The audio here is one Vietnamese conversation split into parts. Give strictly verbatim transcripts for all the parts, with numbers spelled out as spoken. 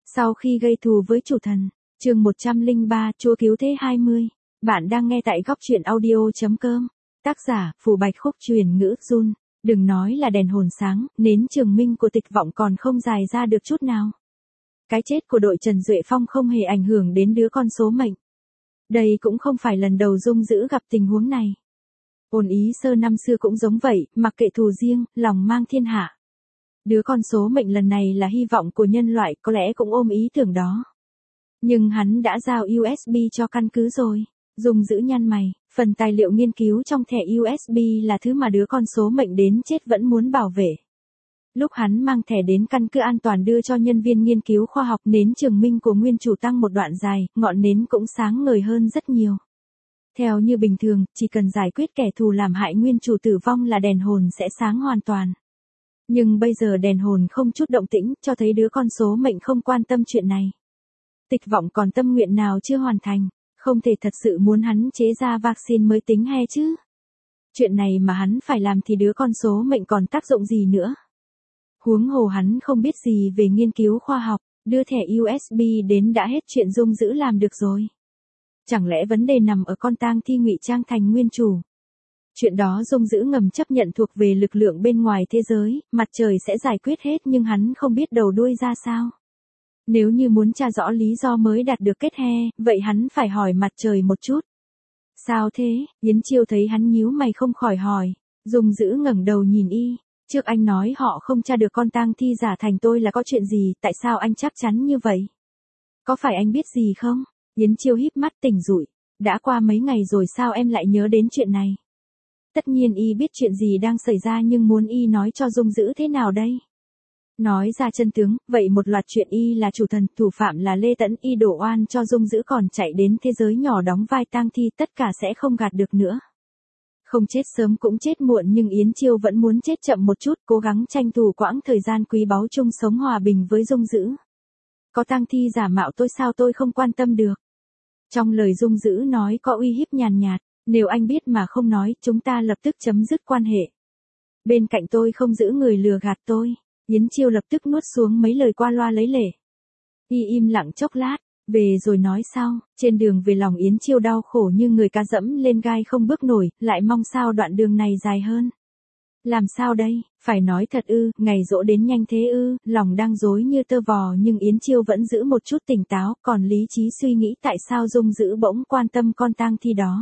Sau khi gây thù với chủ thần, chương một trăm lẻ ba, Chúa cứu thế hai mươi. Bạn đang nghe tại góc truyện audio chấm com. Tác giả, Phù Bạch Khúc, truyền ngữ Jun. Đừng nói là đèn hồn sáng, nến trường minh của Tịch Vọng còn không dài ra được chút nào. Cái chết của đội Trần Duệ Phong không hề ảnh hưởng đến đứa con số mệnh. Đây cũng không phải lần đầu Dung Dữ gặp tình huống này. Ôn Ý Sơ năm xưa cũng giống vậy, mặc kệ thù riêng, lòng mang thiên hạ. Đứa con số mệnh lần này là hy vọng của nhân loại, có lẽ cũng ôm ý tưởng đó. Nhưng hắn đã giao u ét bê cho căn cứ rồi. Dung Dữ nhăn mày, phần tài liệu nghiên cứu trong thẻ u ét bê là thứ mà đứa con số mệnh đến chết vẫn muốn bảo vệ. Lúc hắn mang thẻ đến căn cứ an toàn đưa cho nhân viên nghiên cứu khoa học, nến trường minh của nguyên chủ tăng một đoạn dài, ngọn nến cũng sáng ngời hơn rất nhiều. Theo như bình thường, chỉ cần giải quyết kẻ thù làm hại nguyên chủ tử vong là đèn hồn sẽ sáng hoàn toàn. Nhưng bây giờ đèn hồn không chút động tĩnh, cho thấy đứa con số mệnh không quan tâm chuyện này. Tịch Vọng còn tâm nguyện nào chưa hoàn thành, không thể thật sự muốn hắn chế ra vaccine mới tính he chứ. Chuyện này mà hắn phải làm thì đứa con số mệnh còn tác dụng gì nữa. Huống hồ hắn không biết gì về nghiên cứu khoa học, đưa thẻ u ét bê đến đã hết chuyện Dung Dữ làm được rồi. Chẳng lẽ vấn đề nằm ở con tang thi ngụy trang thành nguyên chủ? Chuyện đó Dung Dữ ngầm chấp nhận thuộc về lực lượng bên ngoài thế giới, mặt trời sẽ giải quyết hết nhưng hắn không biết đầu đuôi ra sao. Nếu như muốn tra rõ lý do mới đạt được kết he, vậy hắn phải hỏi mặt trời một chút. Sao thế? Yến Chiêu thấy hắn nhíu mày không khỏi hỏi. Dung Dữ ngẩng đầu nhìn y. Trước anh nói họ không tra được con tang thi giả thành tôi là có chuyện gì, tại sao anh chắc chắn như vậy? Có phải anh biết gì không? Yến Chiêu híp mắt tỉnh rụi. Đã qua mấy ngày rồi sao em lại nhớ đến chuyện này? Tất nhiên y biết chuyện gì đang xảy ra nhưng muốn y nói cho Dung Dữ thế nào đây? Nói ra chân tướng, vậy một loạt chuyện y là chủ thần, thủ phạm là Lê Tẫn, y đổ oan cho Dung Dữ còn chạy đến thế giới nhỏ đóng vai tang thi, tất cả sẽ không gạt được nữa. Không chết sớm cũng chết muộn nhưng Yến Chiêu vẫn muốn chết chậm một chút, cố gắng tranh thủ quãng thời gian quý báu chung sống hòa bình với Dung Dữ. Có tang thi giả mạo tôi sao tôi không quan tâm được? Trong lời Dung Dữ nói có uy hiếp nhàn nhạt, nếu anh biết mà không nói, chúng ta lập tức chấm dứt quan hệ. Bên cạnh tôi không giữ người lừa gạt tôi. Yến Chiêu lập tức nuốt xuống mấy lời qua loa lấy lể. Y im lặng chốc lát, về rồi nói sau. Trên đường về lòng Yến Chiêu đau khổ như người cá dẫm lên gai không bước nổi, lại mong sao đoạn đường này dài hơn. Làm sao đây, phải nói thật ư, ngày dỗ đến nhanh thế ư, lòng đang rối như tơ vò nhưng Yến Chiêu vẫn giữ một chút tỉnh táo, còn lý trí suy nghĩ tại sao Dung Dữ bỗng quan tâm con tang thi đó.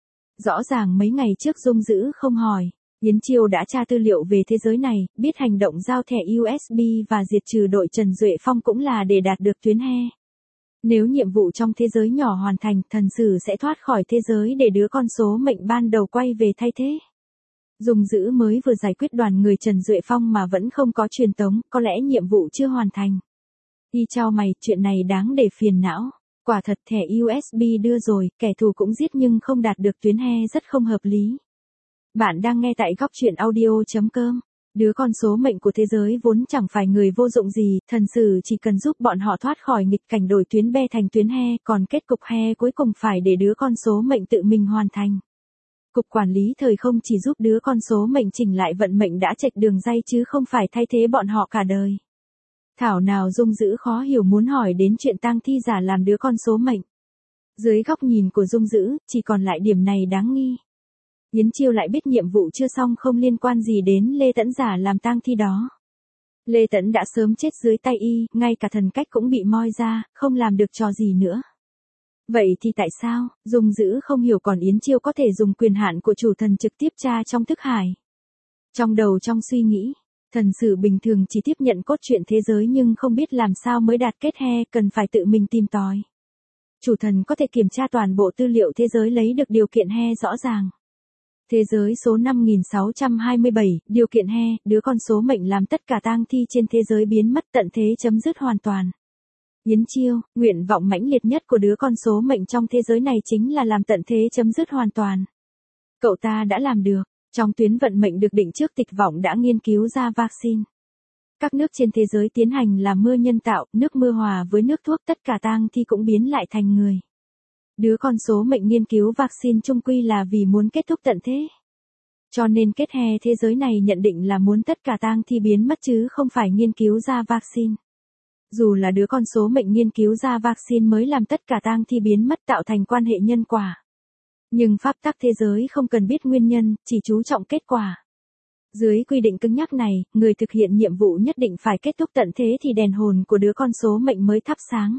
Rõ ràng mấy ngày trước Dung Dữ không hỏi. Yến Chiêu đã tra tư liệu về thế giới này, biết hành động giao thẻ u ét bê và diệt trừ đội Trần Duệ Phong cũng là để đạt được tuyến he. Nếu nhiệm vụ trong thế giới nhỏ hoàn thành, thần sử sẽ thoát khỏi thế giới để đứa con số mệnh ban đầu quay về thay thế. Dung Dữ mới vừa giải quyết đoàn người Trần Duệ Phong mà vẫn không có truyền tống, có lẽ nhiệm vụ chưa hoàn thành. Y chau mày, chuyện này đáng để phiền não. Quả thật thẻ u ét bê đưa rồi, kẻ thù cũng giết nhưng không đạt được tuyến he rất không hợp lý. Bạn đang nghe tại góc truyện audio chấm com. Đứa con số mệnh của thế giới vốn chẳng phải người vô dụng gì, thần sử chỉ cần giúp bọn họ thoát khỏi nghịch cảnh đổi tuyến be thành tuyến he, còn kết cục he cuối cùng phải để đứa con số mệnh tự mình hoàn thành. Cục quản lý thời không chỉ giúp đứa con số mệnh chỉnh lại vận mệnh đã chệch đường ray chứ không phải thay thế bọn họ cả đời. Thảo nào Dung Dữ khó hiểu muốn hỏi đến chuyện tang thi giả làm đứa con số mệnh. Dưới góc nhìn của Dung Dữ, chỉ còn lại điểm này đáng nghi. Yến Chiêu lại biết nhiệm vụ chưa xong không liên quan gì đến Lê Tẫn giả làm tang thi đó. Lê Tẫn đã sớm chết dưới tay y, ngay cả thần cách cũng bị moi ra, không làm được trò gì nữa. Vậy thì tại sao, Dung Dữ không hiểu còn Yến Chiêu có thể dùng quyền hạn của chủ thần trực tiếp tra trong thức hải. Trong đầu trong suy nghĩ, thần sử bình thường chỉ tiếp nhận cốt truyện thế giới nhưng không biết làm sao mới đạt kết he, cần phải tự mình tìm tòi. Chủ thần có thể kiểm tra toàn bộ tư liệu thế giới lấy được điều kiện he rõ ràng. Thế giới số năm nghìn sáu trăm hai mươi bảy, điều kiện he, đứa con số mệnh làm tất cả tang thi trên thế giới biến mất tận thế chấm dứt hoàn toàn. Yến Chiêu, nguyện vọng mãnh liệt nhất của đứa con số mệnh trong thế giới này chính là làm tận thế chấm dứt hoàn toàn. Cậu ta đã làm được, trong tuyến vận mệnh được định trước Tịch Vọng đã nghiên cứu ra vaccine. Các nước trên thế giới tiến hành làm mưa nhân tạo, nước mưa hòa với nước thuốc tất cả tang thi cũng biến lại thành người. Đứa con số mệnh nghiên cứu vaccine chung quy là vì muốn kết thúc tận thế. Cho nên kết he thế giới này nhận định là muốn tất cả tang thi biến mất chứ không phải nghiên cứu ra vaccine. Dù là đứa con số mệnh nghiên cứu ra vaccine mới làm tất cả tang thi biến mất tạo thành quan hệ nhân quả. Nhưng pháp tắc thế giới không cần biết nguyên nhân, chỉ chú trọng kết quả. Dưới quy định cứng nhắc này, người thực hiện nhiệm vụ nhất định phải kết thúc tận thế thì đèn hồn của đứa con số mệnh mới thắp sáng.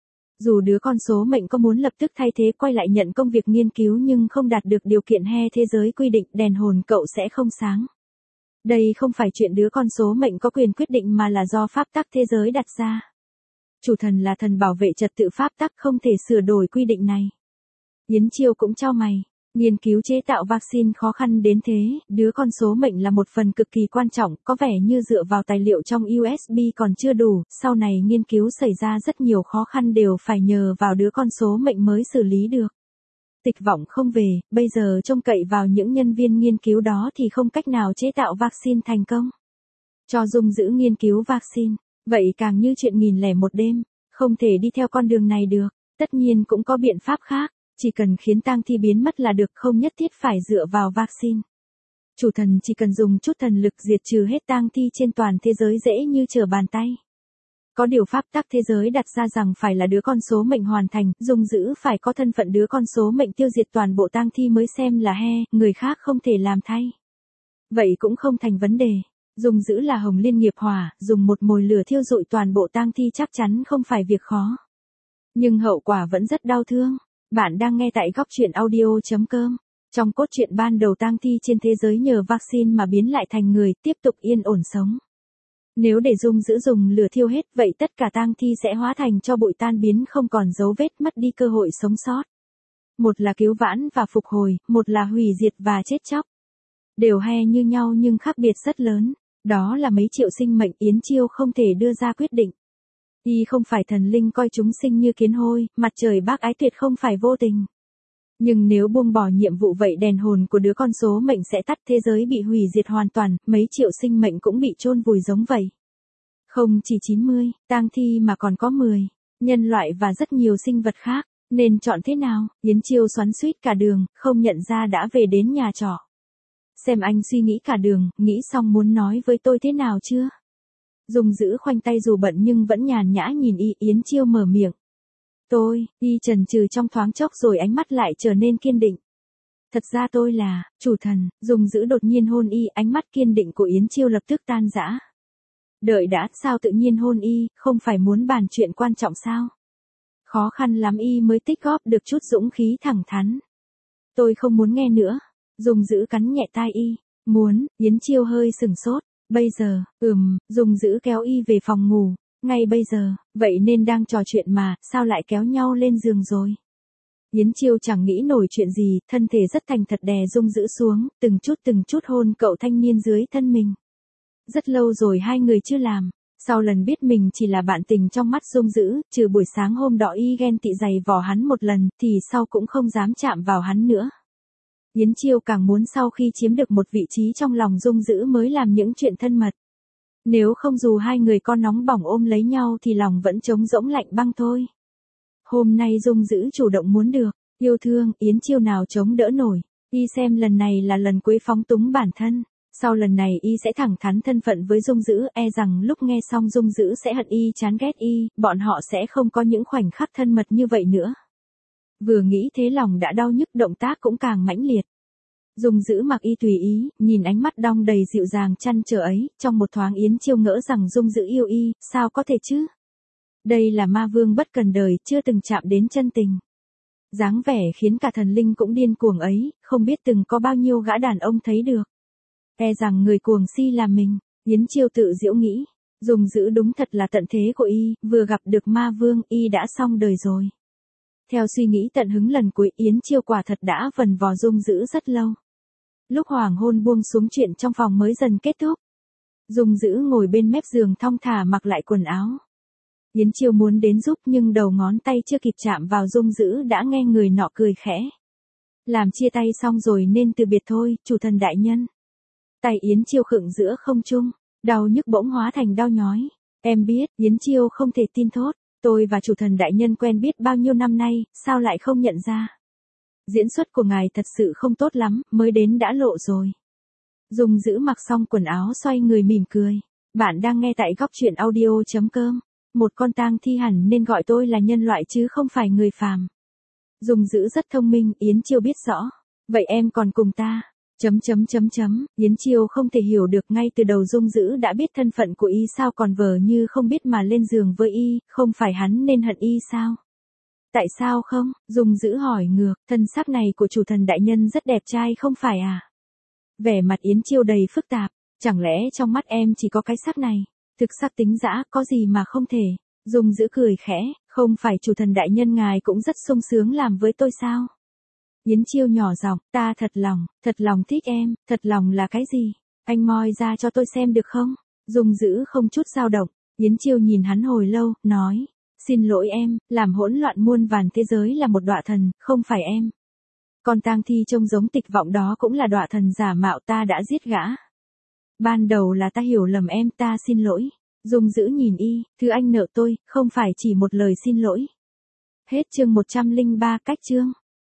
Dù đứa con số mệnh có muốn lập tức thay thế quay lại nhận công việc nghiên cứu nhưng không đạt được điều kiện he thế giới quy định đèn hồn cậu sẽ không sáng. Đây không phải chuyện đứa con số mệnh có quyền quyết định mà là do pháp tắc thế giới đặt ra. Chủ thần là thần bảo vệ trật tự pháp tắc không thể sửa đổi quy định này. Yến Chiêu cũng chau mày. Nghiên cứu chế tạo vaccine khó khăn đến thế, đứa con số mệnh là một phần cực kỳ quan trọng, có vẻ như dựa vào tài liệu trong u ét bê còn chưa đủ, sau này nghiên cứu xảy ra rất nhiều khó khăn đều phải nhờ vào đứa con số mệnh mới xử lý được. Tịch vọng không về, bây giờ trông cậy vào những nhân viên nghiên cứu đó thì không cách nào chế tạo vaccine thành công. Cho Dung giữ nghiên cứu vaccine, vậy càng như chuyện nghìn lẻ một đêm, không thể đi theo con đường này được, tất nhiên cũng có biện pháp khác. Chỉ cần khiến tang thi biến mất là được không nhất thiết phải dựa vào vaccine. Chủ thần chỉ cần dùng chút thần lực diệt trừ hết tang thi trên toàn thế giới dễ như trở bàn tay. Có điều pháp tắc thế giới đặt ra rằng phải là đứa con số mệnh hoàn thành, Dung giữ phải có thân phận đứa con số mệnh tiêu diệt toàn bộ tang thi mới xem là he, người khác không thể làm thay. Vậy cũng không thành vấn đề. Dung giữ là hồng liên nghiệp hỏa, dùng một mồi lửa thiêu rụi toàn bộ tang thi chắc chắn không phải việc khó. Nhưng hậu quả vẫn rất đau thương. Bạn đang nghe tại góc truyện audio chấm com. Trong cốt truyện ban đầu tang thi trên thế giới nhờ vaccine mà biến lại thành người, tiếp tục yên ổn sống. Nếu để Dung giữ dùng lửa thiêu hết, vậy tất cả tang thi sẽ hóa thành cho bụi tan biến không còn dấu vết, mất đi cơ hội sống sót. Một là cứu vãn và phục hồi, một là hủy diệt và chết chóc. Đều he như nhau nhưng khác biệt rất lớn. Đó là mấy triệu sinh mệnh Yến Chiêu không thể đưa ra quyết định. Y không phải thần linh coi chúng sinh như kiến hôi, mặt trời bác ái tuyệt không phải vô tình. Nhưng nếu buông bỏ nhiệm vụ vậy đèn hồn của đứa con số mệnh sẽ tắt, thế giới bị hủy diệt hoàn toàn, mấy triệu sinh mệnh cũng bị chôn vùi giống vậy. Không chỉ chín mươi, tang thi mà còn có mười, nhân loại và rất nhiều sinh vật khác, nên chọn thế nào? Yến Chiêu xoắn xuýt cả đường, không nhận ra đã về đến nhà trọ. Xem anh suy nghĩ cả đường, nghĩ xong muốn nói với tôi thế nào chưa? Dung giữ khoanh tay dù bận nhưng vẫn nhàn nhã nhìn y. Yến Chiêu mở miệng. Tôi, y chần chừ trong thoáng chốc rồi ánh mắt lại trở nên kiên định. Thật ra tôi là, chủ thần. Dung giữ đột nhiên hôn y, ánh mắt kiên định của Yến Chiêu lập tức tan rã. Đợi đã, sao tự nhiên hôn y, không phải muốn bàn chuyện quan trọng sao? Khó khăn lắm y mới tích góp được chút dũng khí thẳng thắn. Tôi không muốn nghe nữa. Dung giữ cắn nhẹ tai y. Muốn, Yến Chiêu hơi sừng sốt. Bây giờ, ừm, Dung giữ kéo y về phòng ngủ. Ngay bây giờ, vậy nên đang trò chuyện mà, sao lại kéo nhau lên giường rồi? Yến Chiêu chẳng nghĩ nổi chuyện gì, thân thể rất thành thật đè Dung giữ xuống, từng chút từng chút hôn cậu thanh niên dưới thân mình. Rất lâu rồi hai người chưa làm. Sau lần biết mình chỉ là bạn tình trong mắt Dung giữ, trừ buổi sáng hôm đó y ghen tị giày vò hắn một lần, thì sau cũng không dám chạm vào hắn nữa. Yến Chiêu càng muốn sau khi chiếm được một vị trí trong lòng Dung giữ mới làm những chuyện thân mật. Nếu không dù hai người con nóng bỏng ôm lấy nhau thì lòng vẫn trống rỗng lạnh băng thôi. Hôm nay Dung giữ chủ động muốn được, yêu thương, Yến Chiêu nào chống đỡ nổi. Y xem lần này là lần cuối phóng túng bản thân. Sau lần này y sẽ thẳng thắn thân phận với Dung giữ, e rằng lúc nghe xong Dung giữ sẽ hận y, chán ghét y, bọn họ sẽ không có những khoảnh khắc thân mật như vậy nữa. Vừa nghĩ thế lòng đã đau nhức, động tác cũng càng mãnh liệt. Dung giữ mặc y tùy ý, nhìn ánh mắt đong đầy dịu dàng chăn trở ấy, trong một thoáng Yến Chiêu ngỡ rằng Dung giữ yêu y, sao có thể chứ? Đây là ma vương bất cần đời, chưa từng chạm đến chân tình. Dáng vẻ khiến cả thần linh cũng điên cuồng ấy, không biết từng có bao nhiêu gã đàn ông thấy được. E rằng người cuồng si là mình, Yến Chiêu tự giễu nghĩ. Dung giữ đúng thật là tận thế của y, vừa gặp được ma vương, y đã xong đời rồi. Theo suy nghĩ tận hứng lần cuối, Yến Chiêu quả thật đã vần vò Dung giữ rất lâu. Lúc hoàng hôn buông xuống chuyện trong phòng mới dần kết thúc. Dung giữ ngồi bên mép giường thong thả mặc lại quần áo. Yến Chiêu muốn đến giúp nhưng đầu ngón tay chưa kịp chạm vào Dung giữ đã nghe người nọ cười khẽ. Làm chia tay xong rồi nên từ biệt thôi, chủ thần đại nhân. Tay Yến Chiêu khựng giữa không trung, đau nhức bỗng hóa thành đau nhói. Em biết, Yến Chiêu không thể tin thốt. Tôi và chủ thần đại nhân quen biết bao nhiêu năm nay, sao lại không nhận ra? Diễn xuất của ngài thật sự không tốt lắm, mới đến đã lộ rồi. Dung giữ mặc xong quần áo xoay người mỉm cười. Bạn đang nghe tại góc truyện audio chấm com. Một con tang thi hẳn nên gọi tôi là nhân loại chứ không phải người phàm. Dung Dữ rất thông minh, Yến Chiêu biết rõ. Vậy em còn cùng ta? Chấm chấm chấm chấm, Yến Chiêu không thể hiểu được, ngay từ đầu Dung Dữ đã biết thân phận của y sao còn vờ như không biết mà lên giường với y, không phải hắn nên hận y sao? Tại sao không? Dung Dữ hỏi ngược, thân xác này của chủ thần đại nhân rất đẹp trai không phải à? Vẻ mặt Yến Chiêu đầy phức tạp, chẳng lẽ trong mắt em chỉ có cái sắc này? Thực sắc tính dã, có gì mà không thể? Dung Dữ cười khẽ, không phải chủ thần đại nhân ngài cũng rất sung sướng làm với tôi sao? Yến Chiêu nhỏ giọng, ta thật lòng, thật lòng thích em, thật lòng là cái gì? Anh moi ra cho tôi xem được không? Dung Dữ không chút dao động, Yến Chiêu nhìn hắn hồi lâu, nói, xin lỗi em, làm hỗn loạn muôn vàn thế giới là một đọa thần, không phải em. Con tang thi trông giống Tịch Vọng đó cũng là đọa thần giả mạo, ta đã giết gã. Ban đầu là ta hiểu lầm em, ta xin lỗi. Dung Dữ nhìn y, thứ anh nợ tôi, không phải chỉ một lời xin lỗi. Hết chương một trăm lẻ ba, cách chương.